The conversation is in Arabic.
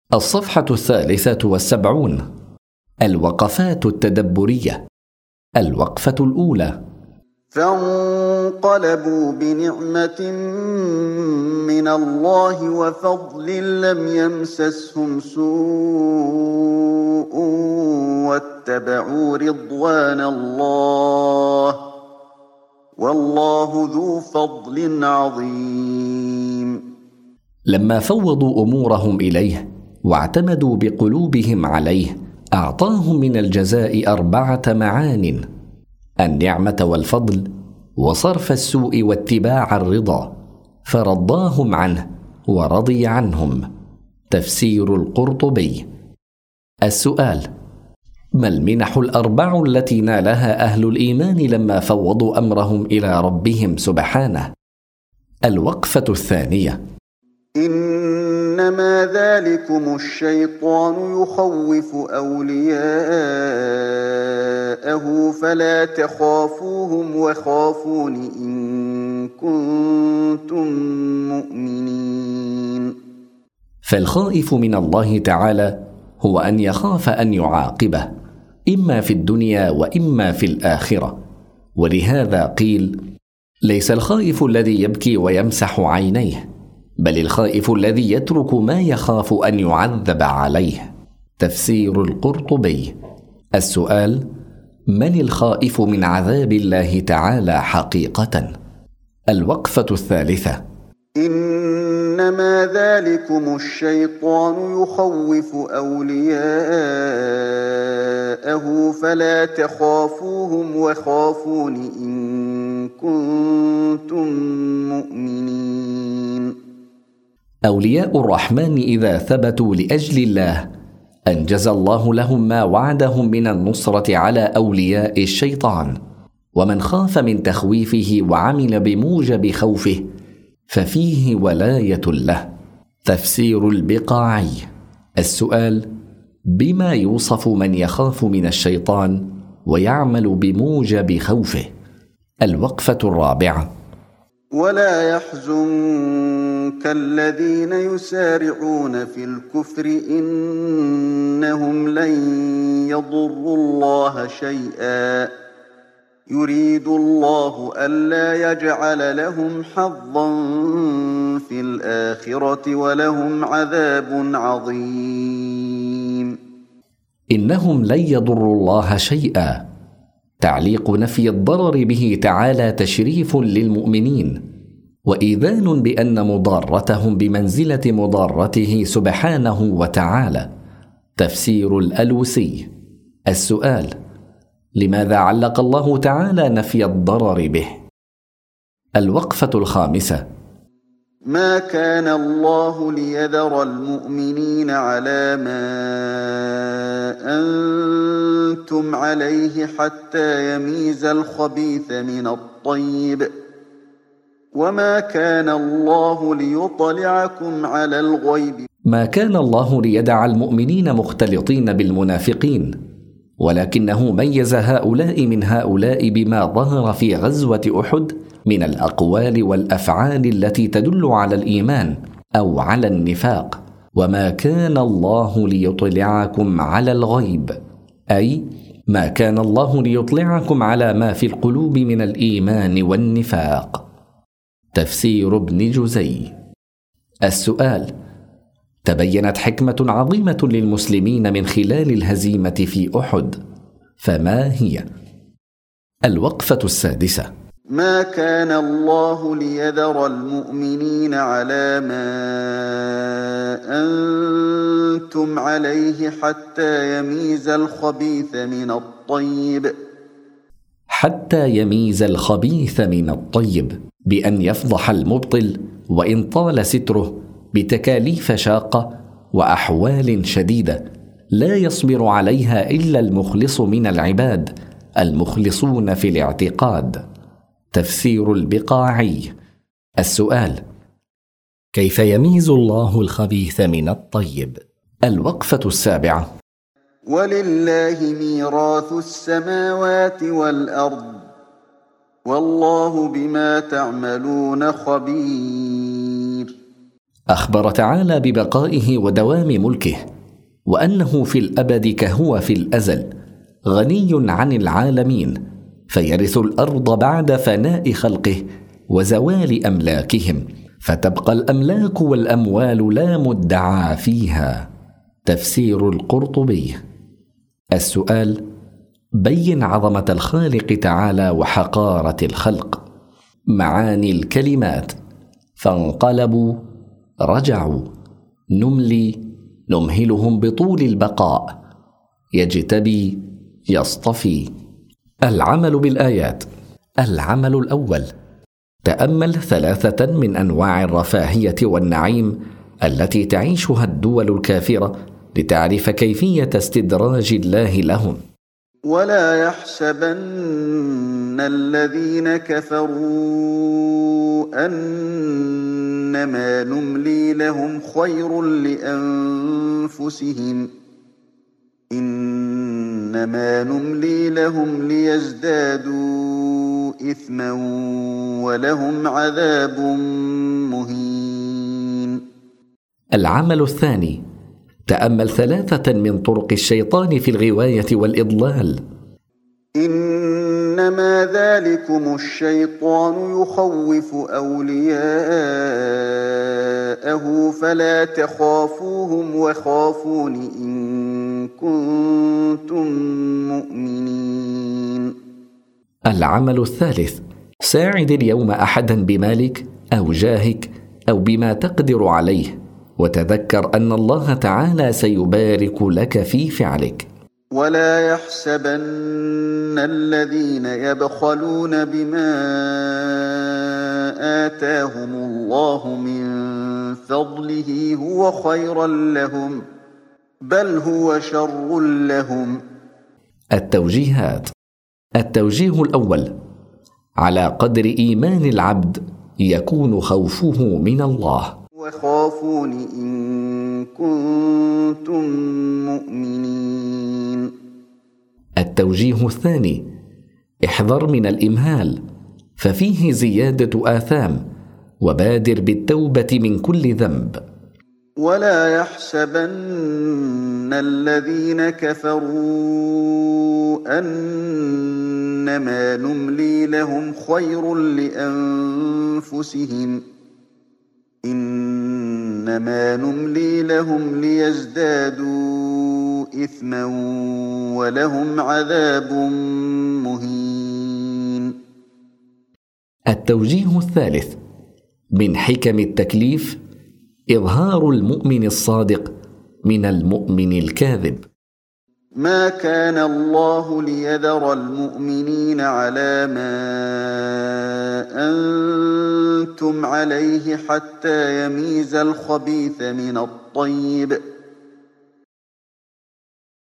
الصفحة 73. الوقفات التدبرية. الوقفة الأولى: فانقلبوا بنعمة من الله وفضل لم يمسسهم سوء واتبعوا رضوان الله والله ذو فضل عظيم. لما فوضوا أمورهم إليه واعتمدوا بقلوبهم عليه أعطاهم من الجزاء 4 معان: النعمة والفضل وصرف السوء واتباع الرضا، فرضاهم عنه ورضي عنهم. تفسير القرطبي. السؤال: ما المنح ال4 التي نالها أهل الإيمان لما فوضوا أمرهم إلى ربهم سبحانه؟ الوقفة الثانية: إنما ذلكم الشيطان يخوف أولياءه فلا تخافوهم وخافون إن كنتم مؤمنين. فالخائف من الله تعالى هو أن يخاف أن يعاقبه إما في الدنيا وإما في الآخرة، ولهذا قيل: ليس الخائف الذي يبكي ويمسح عينيه، بل الخائف الذي يترك ما يخاف أن يعذب عليه. تفسير القرطبي. السؤال: من الخائف من عذاب الله تعالى حقيقة؟ الوقفة الثالثة: إنما ذلكم الشيطان يخوف أولياءه فلا تخافوهم وخافون إن كنتم مؤمنين. أولياء الرحمن إذا ثبتوا لأجل الله أنجز الله لهم ما وعدهم من النصرة على أولياء الشيطان، ومن خاف من تخويفه وعمل بموجب خوفه ففيه ولاية له. تفسير البقاعي. السؤال: بما يوصف من يخاف من الشيطان ويعمل بموجب خوفه؟ الوقفة الرابعة: ولا يحزنك الذين يسارعون في الكفر إنهم لن يضروا الله شيئا يريد الله ألا يجعل لهم حظا في الآخرة ولهم عذاب عظيم. إنهم لن يضروا الله شيئا. تعليق نفي الضرر به تعالى تشريف للمؤمنين وإيذان بأن مضارتهم بمنزلة مضارته سبحانه وتعالى. تفسير الألوسي. السؤال: لماذا علق الله تعالى نفي الضرر به؟ الوقفة الخامسة: ما كان الله ليذر المؤمنين على ما أنتم عليه حتى يميز الخبيث من الطيب وما كان الله ليطلعكم على الغيب. ما كان الله ليدع المؤمنين مختلطين بالمنافقين، ولكنه ميز هؤلاء من هؤلاء بما ظهر في غزوة أحد من الأقوال والأفعال التي تدل على الإيمان أو على النفاق. وما كان الله ليطلعكم على الغيب، أي ما كان الله ليطلعكم على ما في القلوب من الإيمان والنفاق. تفسير ابن جزي. السؤال: تبينت حكمة عظيمة للمسلمين من خلال الهزيمة في أحد، فما هي؟ الوقفة السادسة: ما كان الله ليذر المؤمنين على ما أنتم عليه حتى يميز الخبيث من الطيب. حتى يميز الخبيث من الطيب بأن يفضح المبطل وإن طال ستره بتكاليف شاقة وأحوال شديدة لا يصبر عليها إلا المخلص من العباد المخلصون في الاعتقاد. تفسير البقاعي. السؤال: كيف يميز الله الخبيث من الطيب؟ الوقفة السابعة: ولله ميراث السماوات والأرض والله بما تعملون خبير. أخبر تعالى ببقائه ودوام ملكه، وأنه في الأبد كهو في الأزل، غني عن العالمين، فيرث الأرض بعد فناء خلقه وزوال أملاكهم، فتبقى الأملاك والأموال لا مدعى فيها. تفسير القرطبي. السؤال: بين عظمة الخالق تعالى وحقارة الخلق. معاني الكلمات: فانقلبوا، رجعوا، نملي، نمهلهم بطول البقاء، يجتبي، يصطفي. العمل بالآيات. العمل الأول: تأمل 3 من أنواع الرفاهية والنعيم التي تعيشها الدول الكافرة لتعرف كيفية استدراج الله لهم. ولا يحسبن الذين كفروا أنما نملي لهم خير لأنفسهم، إنما نملي لهم ليزدادوا إثما ولهم عذاب مهين. العمل الثاني: تأمل 3 من طرق الشيطان في الغواية والإضلال. إنما ذلكم الشيطان يخوف أولياءه فلا تخافوهم وخافون إن كنتم مؤمنين. العمل الثالث: ساعد اليوم أحدا بمالك أو جاهك أو بما تقدر عليه، وتذكر أن الله تعالى سيبارك لك في فعلك. ولا يحسبن الذين يبخلون بما آتاهم الله من فضله هو خيرا لهم، بل هو شر لهم. التوجيهات. التوجيه الأول: على قدر إيمان العبد يكون خوفه من الله. وخافون إن كنتم مؤمنين. التوجيه الثاني: احذر من الإمهال، ففيه زيادة آثام، وبادر بالتوبة من كل ذنب. ولا يحسبن الذين كفروا أنما نملي لهم خير لأنفسهم، إنما نملي لهم ليزدادوا إثما ولهم عذاب مهين. التوجيه الثالث: من حكم التكليف إظهار المؤمن الصادق من المؤمن الكاذب. ما كان الله ليذر المؤمنين على ما أنتم عليه حتى يميز الخبيث من الطيب،